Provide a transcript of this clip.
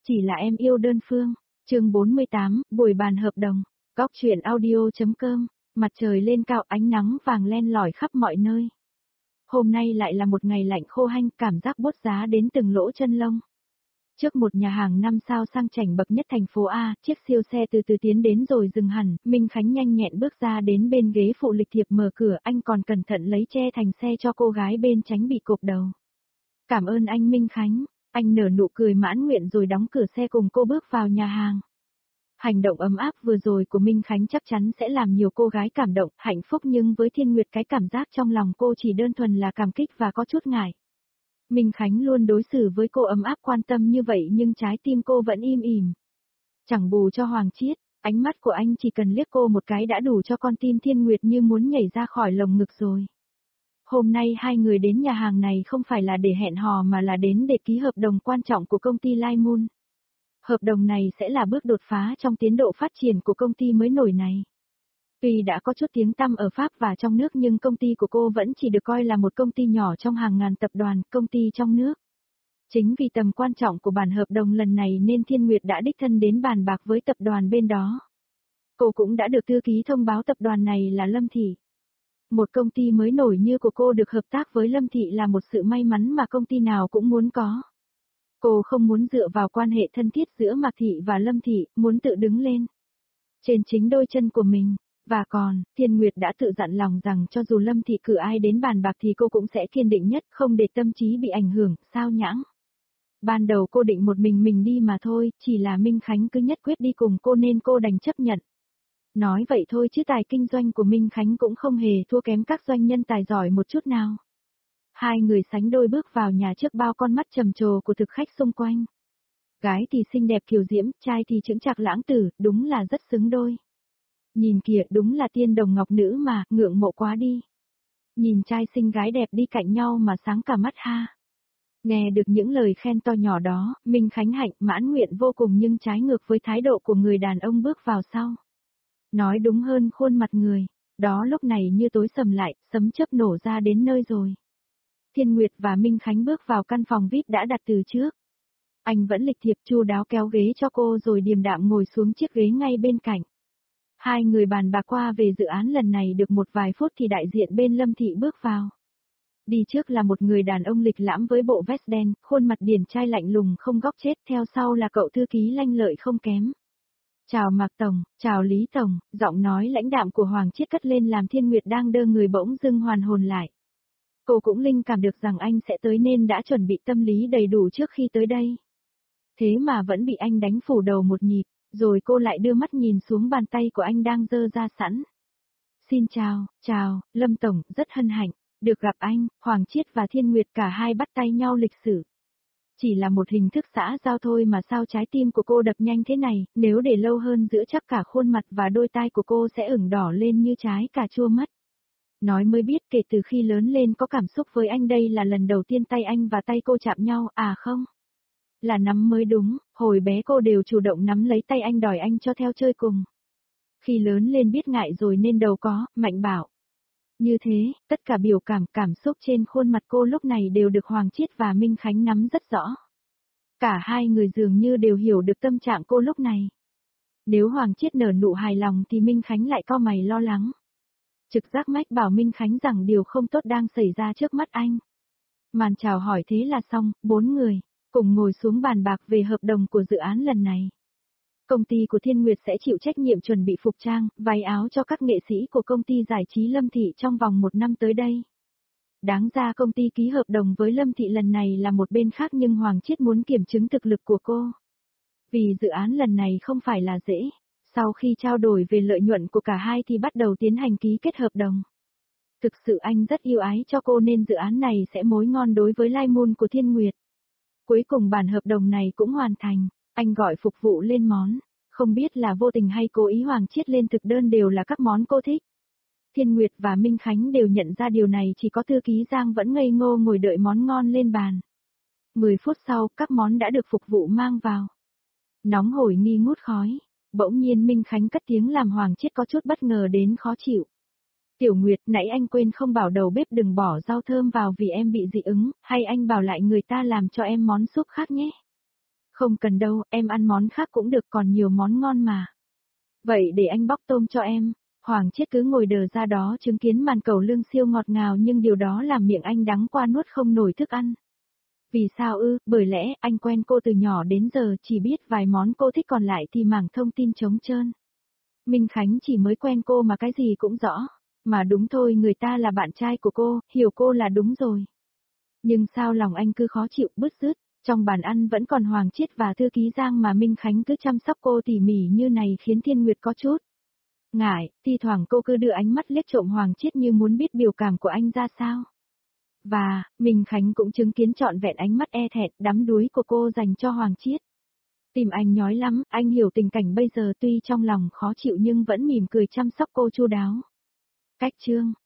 Chỉ là em yêu đơn phương. Chương 48, buổi bàn hợp đồng. Góc truyện audio.com. Mặt trời lên cao, ánh nắng vàng len lỏi khắp mọi nơi. Hôm nay lại là một ngày lạnh khô hanh, cảm giác buốt giá đến từng lỗ chân lông. Trước một nhà hàng 5 sao sang chảnh bậc nhất thành phố A, chiếc siêu xe từ từ tiến đến rồi dừng hẳn, Minh Khánh nhanh nhẹn bước ra đến bên ghế phụ lịch thiệp mở cửa, anh còn cẩn thận lấy che thành xe cho cô gái bên tránh bị cộp đầu. Cảm ơn anh Minh Khánh, anh nở nụ cười mãn nguyện rồi đóng cửa xe cùng cô bước vào nhà hàng. Hành động ấm áp vừa rồi của Minh Khánh chắc chắn sẽ làm nhiều cô gái cảm động, hạnh phúc, nhưng với Thiên Nguyệt cái cảm giác trong lòng cô chỉ đơn thuần là cảm kích và có chút ngại. Minh Khánh luôn đối xử với cô ấm áp quan tâm như vậy nhưng trái tim cô vẫn im ỉm. Chẳng bù cho Hoàng Chiết, ánh mắt của anh chỉ cần liếc cô một cái đã đủ cho con tim Thiên Nguyệt như muốn nhảy ra khỏi lồng ngực rồi. Hôm nay hai người đến nhà hàng này không phải là để hẹn hò mà là đến để ký hợp đồng quan trọng của công ty Lai Moon. Hợp đồng này sẽ là bước đột phá trong tiến độ phát triển của công ty mới nổi này. Tuy đã có chút tiếng tăm ở Pháp và trong nước nhưng công ty của cô vẫn chỉ được coi là một công ty nhỏ trong hàng ngàn tập đoàn, công ty trong nước. Chính vì tầm quan trọng của bản hợp đồng lần này nên Thiên Nguyệt đã đích thân đến bàn bạc với tập đoàn bên đó. Cô cũng đã được thư ký thông báo tập đoàn này là Lâm Thị. Một công ty mới nổi như của cô được hợp tác với Lâm Thị là một sự may mắn mà công ty nào cũng muốn có. Cô không muốn dựa vào quan hệ thân thiết giữa Mạc Thị và Lâm Thị, muốn tự đứng lên trên chính đôi chân của mình. Và còn, Thiên Nguyệt đã tự dặn lòng rằng cho dù Lâm Thị cử ai đến bàn bạc thì cô cũng sẽ kiên định nhất, không để tâm trí bị ảnh hưởng, sao nhãng. Ban đầu cô định một mình đi mà thôi, chỉ là Minh Khánh cứ nhất quyết đi cùng cô nên cô đành chấp nhận. Nói vậy thôi chứ tài kinh doanh của Minh Khánh cũng không hề thua kém các doanh nhân tài giỏi một chút nào. Hai người sánh đôi bước vào nhà trước bao con mắt trầm trồ của thực khách xung quanh. Gái thì xinh đẹp kiều diễm, trai thì chững chạc lãng tử, đúng là rất xứng đôi. Nhìn kìa, đúng là tiên đồng ngọc nữ mà, ngưỡng mộ quá đi. Nhìn trai xinh gái đẹp đi cạnh nhau mà sáng cả mắt ha. Nghe được những lời khen to nhỏ đó, Minh Khánh hạnh mãn nguyện vô cùng nhưng trái ngược với thái độ của người đàn ông bước vào sau. Nói đúng hơn khuôn mặt người, đó lúc này như tối sầm lại, sấm chớp nổ ra đến nơi rồi. Thiên Nguyệt và Minh Khánh bước vào căn phòng VIP đã đặt từ trước. Anh vẫn lịch thiệp chu đáo kéo ghế cho cô rồi điềm đạm ngồi xuống chiếc ghế ngay bên cạnh. Hai người bàn bạc qua về dự án lần này được một vài phút thì đại diện bên Lâm Thị bước vào. Đi trước là một người đàn ông lịch lãm với bộ vest đen, khuôn mặt điển trai lạnh lùng không góc chết, theo sau là cậu thư ký lanh lợi không kém. Chào Mạc Tổng, chào Lý Tổng, giọng nói lãnh đạm của Hoàng Chiết cất lên làm Thiên Nguyệt đang đơ người bỗng dưng hoàn hồn lại. Cô cũng linh cảm được rằng anh sẽ tới nên đã chuẩn bị tâm lý đầy đủ trước khi tới đây. Thế mà vẫn bị anh đánh phủ đầu một nhịp, rồi cô lại đưa mắt nhìn xuống bàn tay của anh đang giơ ra sẵn. Xin chào, Lâm Tổng, rất hân hạnh, được gặp anh. Hoàng Chiết và Thiên Nguyệt cả hai bắt tay nhau lịch sử. Chỉ là một hình thức xã giao thôi mà sao trái tim của cô đập nhanh thế này, nếu để lâu hơn giữa chắc cả khuôn mặt và đôi tai của cô sẽ ửng đỏ lên như trái cà chua mất. Nói mới biết kể từ khi lớn lên có cảm xúc với anh đây là lần đầu tiên tay anh và tay cô chạm nhau, à không? Là nắm mới đúng, hồi bé cô đều chủ động nắm lấy tay anh đòi anh cho theo chơi cùng. Khi lớn lên biết ngại rồi nên đầu có, Mạnh bảo. Như thế, tất cả biểu cảm xúc trên khuôn mặt cô lúc này đều được Hoàng Chiết và Minh Khánh nắm rất rõ. Cả hai người dường như đều hiểu được tâm trạng cô lúc này. Nếu Hoàng Chiết nở nụ hài lòng thì Minh Khánh lại cau mày lo lắng. Trực giác mách bảo Minh Khánh rằng điều không tốt đang xảy ra trước mắt anh. Màn chào hỏi thế là xong, 4 người cùng ngồi xuống bàn bạc về hợp đồng của dự án lần này. Công ty của Thiên Nguyệt sẽ chịu trách nhiệm chuẩn bị phục trang, váy áo cho các nghệ sĩ của công ty giải trí Lâm Thị trong vòng 1 năm tới đây. Đáng ra công ty ký hợp đồng với Lâm Thị lần này là một bên khác nhưng Hoàng Chiết muốn kiểm chứng thực lực của cô. Vì dự án lần này không phải là dễ, sau khi trao đổi về lợi nhuận của cả hai thì bắt đầu tiến hành ký kết hợp đồng. Thực sự anh rất yêu ái cho cô nên dự án này sẽ mối ngon đối với Lai Moon của Thiên Nguyệt. Cuối cùng bản hợp đồng này cũng hoàn thành, anh gọi phục vụ lên món, không biết là vô tình hay cố ý Hoàng Chiết lên thực đơn đều là các món cô thích. Thiên Nguyệt và Minh Khánh đều nhận ra điều này, chỉ có thư ký Giang vẫn ngây ngô ngồi đợi món ngon lên bàn. 10 phút sau, các món đã được phục vụ mang vào. Nóng hổi nghi ngút khói, bỗng nhiên Minh Khánh cất tiếng làm Hoàng Chiết có chút bất ngờ đến khó chịu. Tiểu Nguyệt, nãy anh quên không bảo đầu bếp đừng bỏ rau thơm vào vì em bị dị ứng, hay anh bảo lại người ta làm cho em món súp khác nhé. Không cần đâu, em ăn món khác cũng được, còn nhiều món ngon mà. Vậy để anh bóc tôm cho em. Hoàng Chiết cứ ngồi đờ ra đó chứng kiến màn cẩu lương siêu ngọt ngào, nhưng điều đó làm miệng anh đắng qua nuốt không nổi thức ăn. Vì sao ư? Bởi lẽ anh quen cô từ nhỏ đến giờ, chỉ biết vài món cô thích, còn lại thì mảng thông tin trống trơn. Minh Khánh chỉ mới quen cô mà cái gì cũng rõ. Mà đúng thôi, người ta là bạn trai của cô, hiểu cô là đúng rồi. Nhưng sao lòng anh cứ khó chịu, bứt rứt. Trong bàn ăn vẫn còn Hoàng Chiết và thư ký Giang, mà Minh Khánh cứ chăm sóc cô tỉ mỉ như này khiến Thiên Nguyệt có chút ngại. Thi thoảng cô cứ đưa ánh mắt liếc trộm Hoàng Chiết như muốn biết biểu cảm của anh ra sao. Và, Minh Khánh cũng chứng kiến trọn vẹn ánh mắt e thẹn, đắm đuối của cô dành cho Hoàng Chiết. Tim anh nhói lắm, anh hiểu tình cảnh bây giờ, tuy trong lòng khó chịu nhưng vẫn mỉm cười chăm sóc cô chu đáo. Cách chương